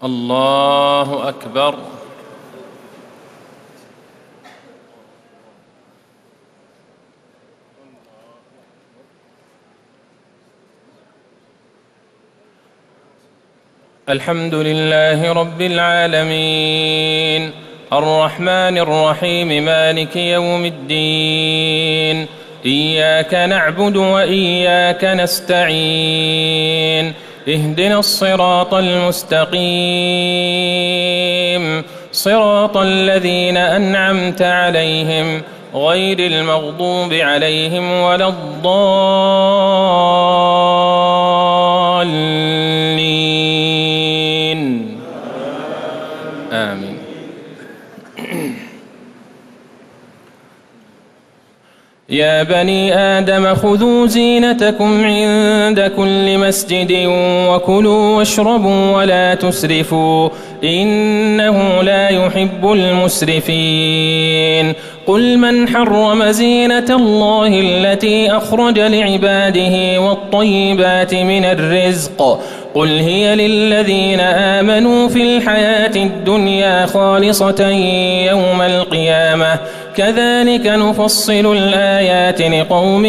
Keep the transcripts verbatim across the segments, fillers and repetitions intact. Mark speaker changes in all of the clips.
Speaker 1: الله أكبر. الحمد لله رب العالمين الرحمن الرحيم مالك يوم الدين إياك نعبد وإياك نستعين اهدنا الصراط المستقيم صراط الذين أنعمت عليهم غير المغضوب عليهم ولا الضالين آمين. يا بني آدم خذوا زينتكم عند كل مسجد وكلوا واشربوا ولا تسرفوا إنه لا يحب المسرفين. قل من حرم زينة الله التي أخرج لعباده والطيبات من الرزق قل هي للذين آمنوا في الحياة الدنيا خالصة يوم القيامة كذلك نفصل الآيات لقوم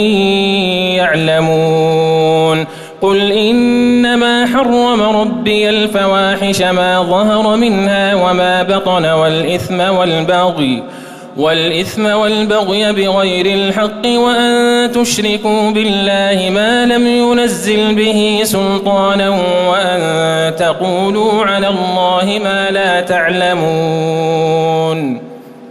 Speaker 1: يعلمون. قل إنما حرم ربي الفواحش ما ظهر منها وما بطن والإثم والبغي والإثم والبغي بغير الحق وأن تشركوا بالله ما لم ينزل به سلطانا وأن تقولوا على الله ما لا تعلمون.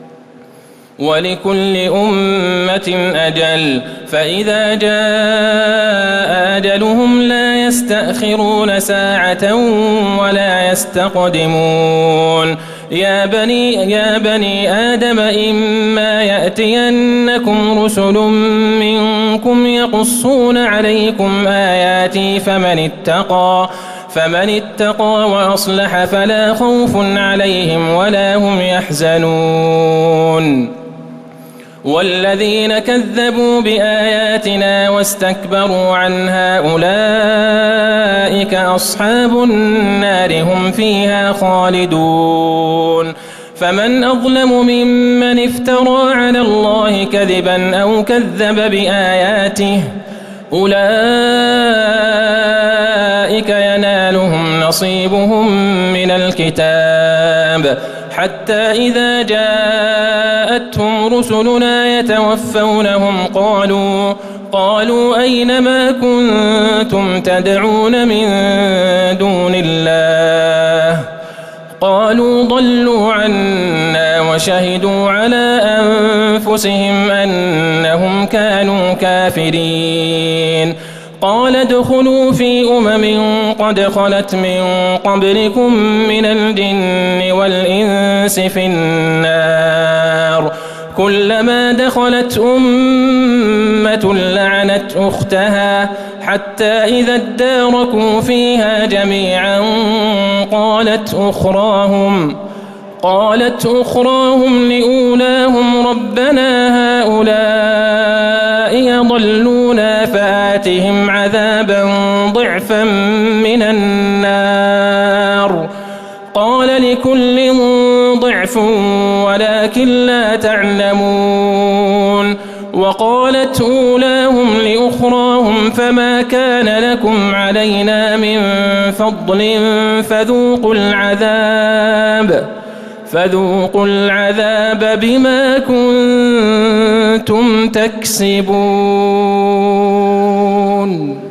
Speaker 1: ولكل أمة أجل فإذا جاء أجلهم لا يستأخرون ساعة ولا يستقدمون. يا بني, يا بني آدم إما يأتينكم رسل منكم يقصون عليكم آياتي فمن اتقى فمن اتقى وأصلح فلا خوف عليهم ولا هم يحزنون. والذين كذبوا بآياتنا واستكبروا عنها أولئك أصحاب النار هم فيها خالدون. فمن أظلم ممن افترى على الله كذبا أو كذب بآياته أولئك ينالهم نصيبهم من الكتاب حتى إذا جاءتهم رسلنا يتوفونهم قالوا قالوا أين ما كنتم تدعون من دون الله قالوا ضلوا عنا وشهدوا على أنفسهم أنهم كانوا كافرين. قال ادخلوا في أمم قد خلت من قبلكم من الجن والإنس في النار كلما دخلت أمة لعنت أختها حتى إذا اداركوا فيها جميعا قالت أخراهم قالت أخراهم لأولاهم ربنا هؤلاء يضلونا فآتهم عذابا ضعفا من النار قال لكل ضعف ولكن لا تعلمون. وقالت أولاهم لأخراهم فما كان لكم علينا من فضل فذوقوا العذاب فذوقوا العذاب بما كنتم تكسبون.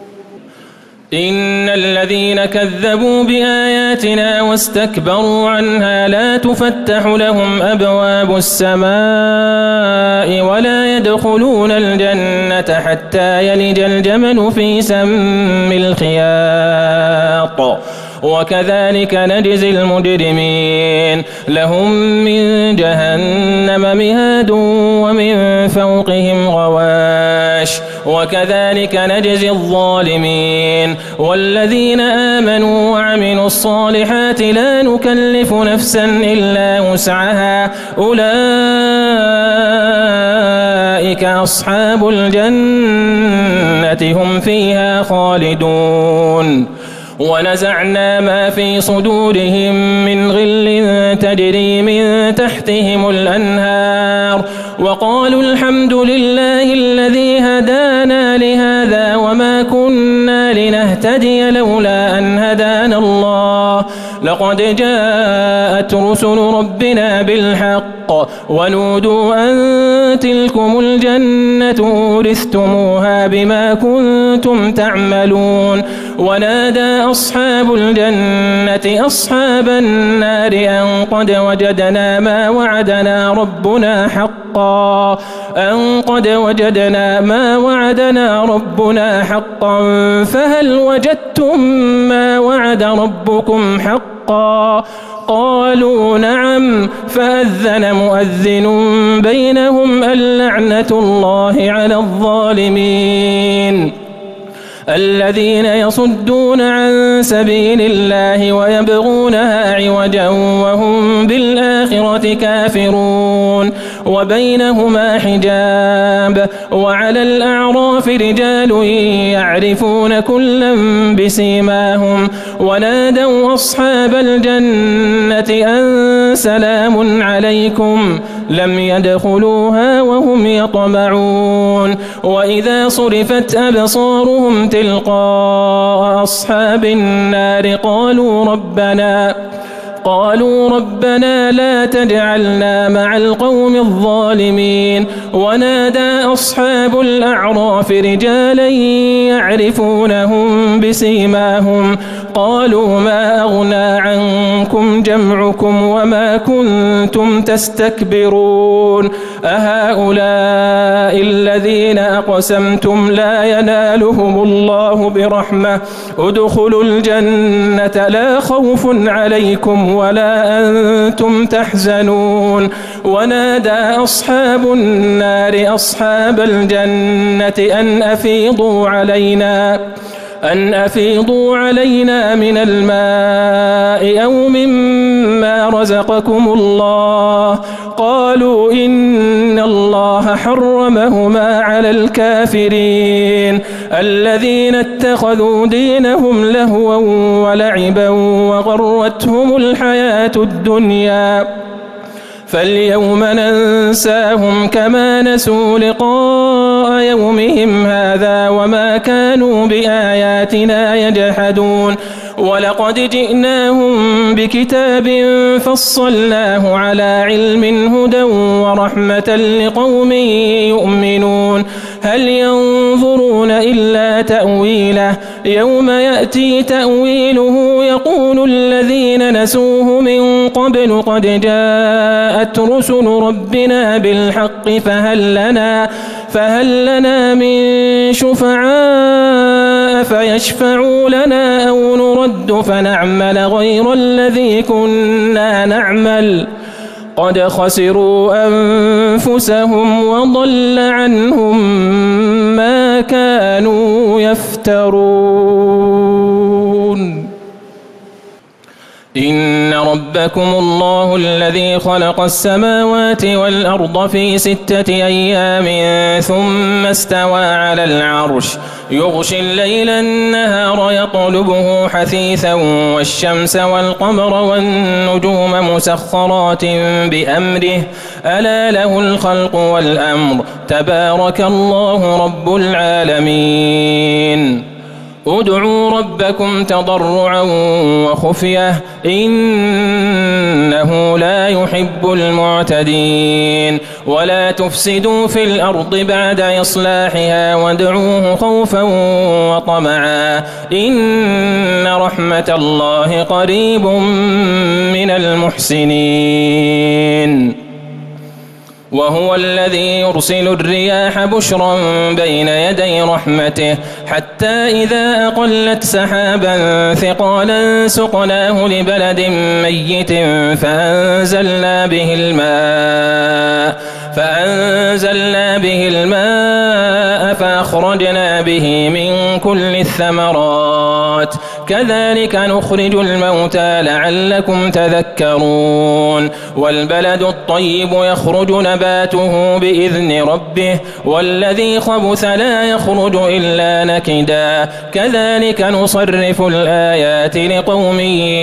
Speaker 1: إن الذين كذبوا بآياتنا واستكبروا عنها لا تفتح لهم أبواب السماء ولا يدخلون الجنة حتى يلج الجمل في سم الخياط وكذلك نجزي المجرمين. لهم من جهنم مهاد ومن فوقهم غواش وكذلك نجزي الظالمين. والذين آمنوا وعملوا الصالحات لا نكلف نفسا إلا وسعها أولئك أصحاب الجنة هم فيها خالدون. ونزعنا ما في صدورهم من غل تجري من تحتهم الأنهار وقالوا الحمد لله الذي هدانا لهذا وما كنا لنهتدي لولا أن هدانا الله لقد جاءت رسل ربنا بالحق ونودوا أن تلكم الجنة أورثتموها بما كنتم تعملون ونادى أصحاب الجنة أصحاب النار أن قد وجدنا ما وعدنا ربنا حقا أن قد وجدنا ما وعدنا ربنا حقا فهل وجدتم ما وعد ربكم حقا قالوا نعم فأذن مؤذن بينهم اللعنة الله على الظالمين الذين يصدون عن سبيل الله ويبغونها عوجا وهم بالآخرة كافرون وبينهما حجاب وعلى الأعراف رجال يعرفون كلا بسيماهم ونادوا أصحاب الجنة أن سلام عليكم لم يدخلوها وهم يطمعون وإذا صرفت أبصارهم تلقاء أصحاب النار قالوا ربنا قالوا ربنا لا تجعلنا مع القوم الظالمين ونادى أصحاب الأعراف رجالا يعرفونهم بسيماهم قالوا ما أغنى عنكم جمعكم وما كنتم تستكبرون أهؤلاء الذين أقسمتم لا ينالهم الله برحمة ادخلوا الجنة لا خوف عليكم ولا أنتم تحزنون ونادى أصحاب النار أصحاب الجنة أن أفيضوا علينا أن أفيضوا علينا من الماء أو مما رزقكم الله قالوا إن الله حرمهما على الكافرين الذين اتخذوا دينهم لهوا ولعبا وغرتهم الحياة الدنيا فاليوم ننساهم كما نسوا لقاء يومهم هذا وما كانوا بآياتنا يجحدون ولقد جئناهم بكتاب فصلناه على علم هدى ورحمة لقوم يؤمنون هل ينظرون إلا تأويله يوم يأتي تأويله يقول الذين نسوه من قبل قد جاءت رسل ربنا بالحق فهل لنا, فهل لنا من شفعاء فيشفعوا لنا أو نرد فنعمل غير الذي كنا نعمل قد خسروا أنفسهم وضل عنهم ما كانوا يفترون إن ربكم الله الذي خلق السماوات والأرض في ستة أيام ثم استوى على العرش يغشي الليل النهار يطلبه حثيثا والشمس والقمر والنجوم مسخرات بأمره ألا له الخلق والأمر تبارك الله رب العالمين ادعوا ربكم تضرعا وخفية إنه لا يحب المعتدين ولا تفسدوا في الأرض بعد إصلاحها وادعوه خوفا وطمعا إن رحمة الله قريب من المحسنين وهو الذي يرسل الرياح بشرا بين يدي رحمته حتى إذا أقلت سحابا ثقالا سقناه لبلد ميت فأنزلنا به الماء فأنزلنا به الماء فأخرجنا به من كل الثمرات كذلك نخرج الموتى لعلكم تذكرون والبلد الطيب يخرج نباته بإذن ربه والذي خبث لا يخرج إلا نكدا كذلك نصرف الآيات لقوم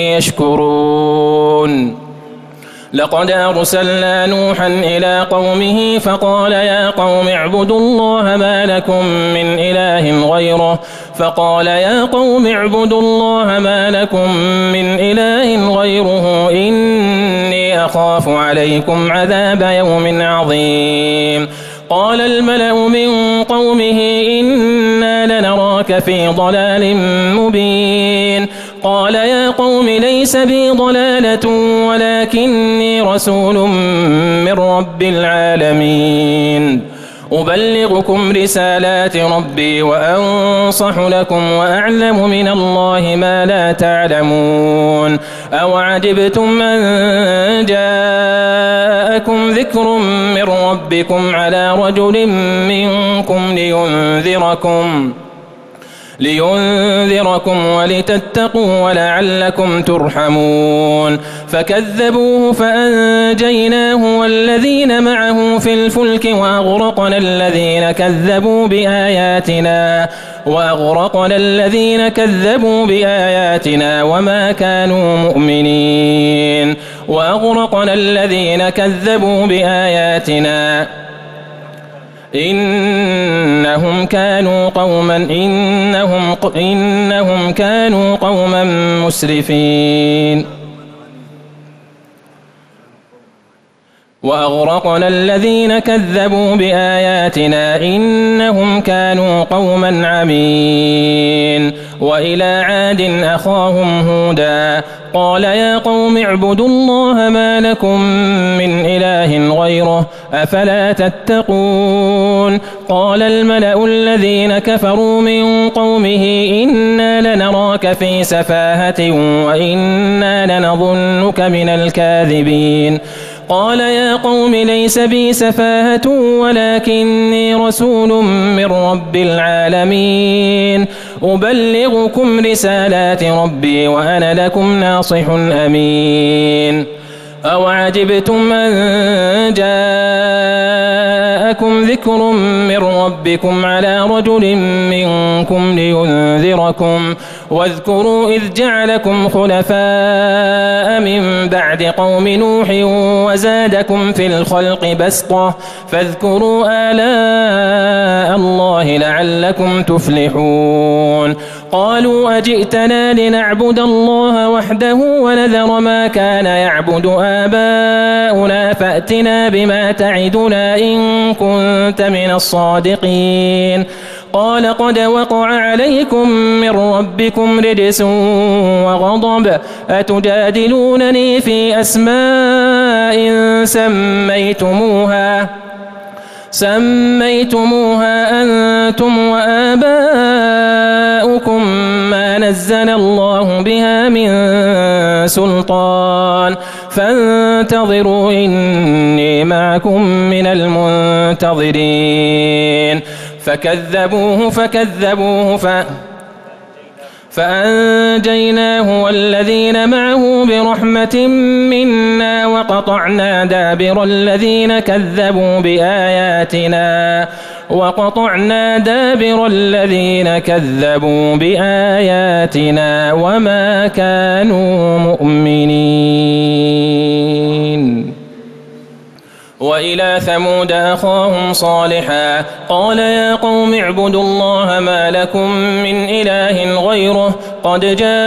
Speaker 1: يشكرون لقد أرسلنا نوحا إلى قومه فقال يا قوم اعبدوا الله ما لكم من إله غيره فقال يا قوم اعبدوا الله ما لكم من إله غيره إني أخاف عليكم عذاب يوم عظيم قال الملأ من قومه إنا لنراك في ضلال مبين قال يا قوم ليس بي ضلالة ولكني رسول من رب العالمين أبلغكم رسالات ربي وأنصح لكم وأعلم من الله ما لا تعلمون أوعجبتم أن جاءكم ذكر من ربكم على رجل منكم لينذركم لينذركم ولتتقوا ولعلكم ترحمون فكذبوه فأنجيناه والذين معه في الفلك وأغرقنا الذين كذبوا بآياتنا وأغرقنا الذين كذبوا بآياتنا وما كانوا مؤمنين وأغرقنا الذين كذبوا بآياتنا إنهم كانوا قوما إنهم إنهم كانوا قوما مسرفين وأغرقنا الذين كذبوا بآياتنا إنهم كانوا قوما عمين وإلى عاد أخاهم هودا قال يا قوم اعبدوا الله ما لكم من إله غيره أفلا تتقون قال الملأ الذين كفروا من قومه إنا لنراك في سفاهة وإنا لنظنك من الكاذبين قال يا قوم ليس بي سفاهة ولكني رسول من رب العالمين أبلغكم رسالات ربي وأنا لكم ناصح أمين أوعجبتم أن جاءكم ذكر من ربكم على رجل منكم لينذركم واذكروا إذ جعلكم خلفاء من بعد قوم نوح وزادكم في الخلق بسطة فاذكروا آلاء الله لعلكم تفلحون قالوا أجئتنا لنعبد الله وحده ونذر ما كان يعبد آباؤنا فأتنا بما تعدنا إن كنت من الصادقين قال قد وقع عليكم من ربكم رجس وغضب أتجادلونني في أسماء سميتموها سميتموها أنتم وآباؤكم ما نزل الله بها من سلطان فانتظروا إني معكم من المنتظرين فكذبوه فكذبوه ف فأنجيناه والذين معه برحمة منا وقطعنا دابر الذين كذبوا بآياتنا وقطعنا دابر الذين كذبوا بآياتنا وما كانوا مؤمنين وإلى ثمود أخاهم صالحا قال يا قوم اعبدوا الله ما لكم من إله غيره قد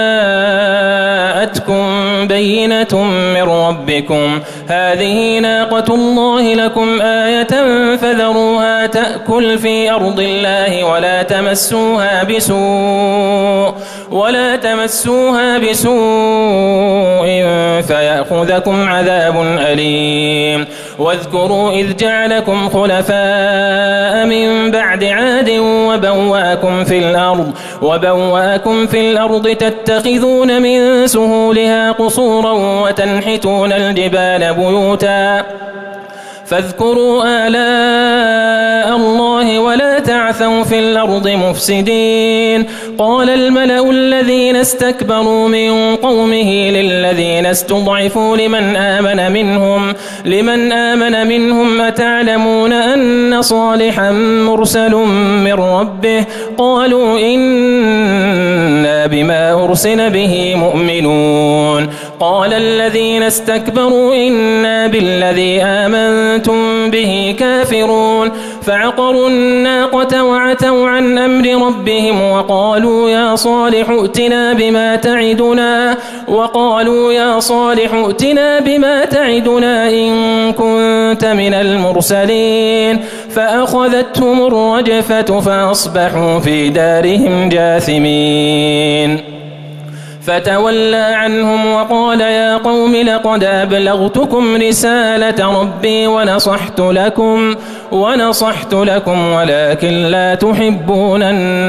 Speaker 1: جاءتكم بينة من ربكم هذه ناقة الله لكم آية فذروها تأكل في أرض الله ولا تمسوها بسوء ولا تمسوها بسوء فيأخذكم عذاب أليم واذكروا إذ جعلكم خلفاء من بعد عاد وبوأكم في الأرض وبوأكم في الأرض تتخذون من سهولها قصورا وتنحتون الجبال بيوتا فاذكروا آلاء الله ولا تعثوا في الأرض مفسدين. قال الملأ الذين استكبروا من قومه للذين استضعفوا لمن آمن منهم لمن آمن منهم أتعلمون أن صالحا مرسل من ربه؟ قالوا إنا بما أرسل به مؤمنون. قال الذين استكبروا إنا بالذي آمنتم به كافرون. فعقروا الناقة وعتوا عن أمر ربهم وقالوا يا صالح ائتنا بما تعدنا وقالوا يا صالح ائتنا بما تعدنا إن كنت من المرسلين. فأخذتهم الرجفة فأصبحوا في دارهم جاثمين. فتولى عنهم وقال يا قوم لقد أبلغتكم رسالة ربي ونصحت لكم ونصحت لكم ولكن لا تحبون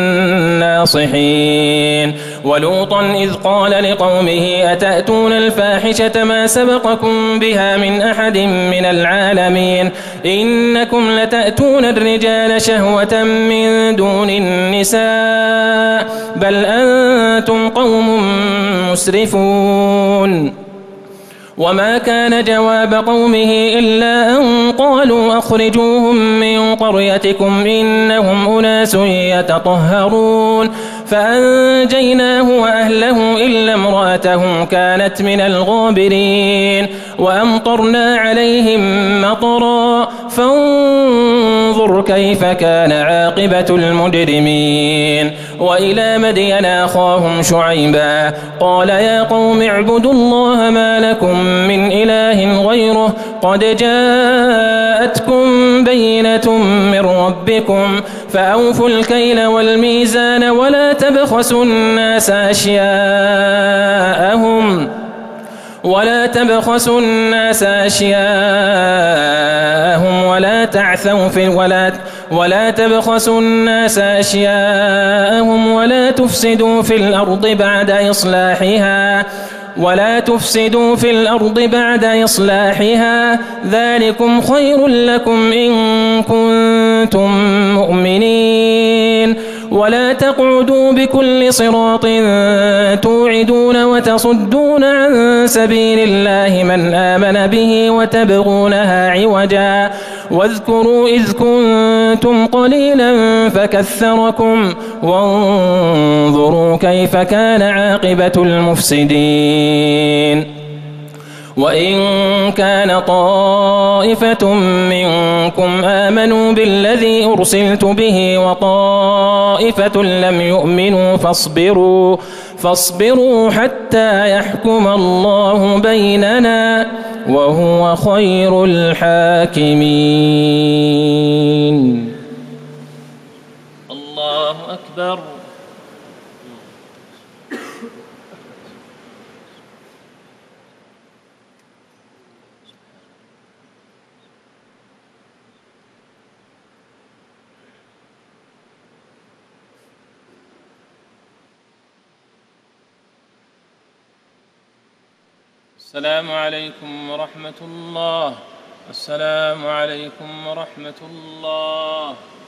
Speaker 1: الناصحين. ولوطا إذ قال لقومه أتأتون الفاحشة ما سبقكم بها من أحد من العالمين إنكم لتأتون الرجال شهوة من دون النساء بل أنتم قوم مسرفون. وما كان جواب قومه إلا أن قالوا أخرجوهم من قريتكم إنهم أناس يتطهرون. فأنجيناه وأهله إلا امرأته كانت من الغابرين. وأمطرنا عليهم مطرا فانظر كيف كان عاقبة المجرمين. وإلى مدين أخاهم شعيبا قال يا قوم اعبدوا الله ما لكم من إله غيره قد جاءتكم بينة من ربكم فأوفوا الكيل والميزان ولا تبخسوا الناس أشياءهم ولا تبخسوا الناس أشياءهم ولا تعثوا في ولا ولا تبخسوا الناس أشياءهم ولا تفسدوا في الأرض بعد إصلاحها ولا تفسدوا في الأرض بعد إصلاحها ذلكم خير لكم إن كنتم مؤمنين. ولا تقعدوا بكل صراط توعدون وتصدون عن سبيل الله من آمن به وتبغونها عوجا واذكروا إذ كنتم قليلا فكثركم وانظروا كيف كان عاقبة المفسدين. وإن كان طائفة منكم آمنوا بالذي أرسلت به وطائفة لم يؤمنوا فاصبروا فاصبروا حتى يحكم الله بيننا وهو خير الحاكمين. الله أكبر. السلام عليكم ورحمة الله. السلام عليكم ورحمة الله.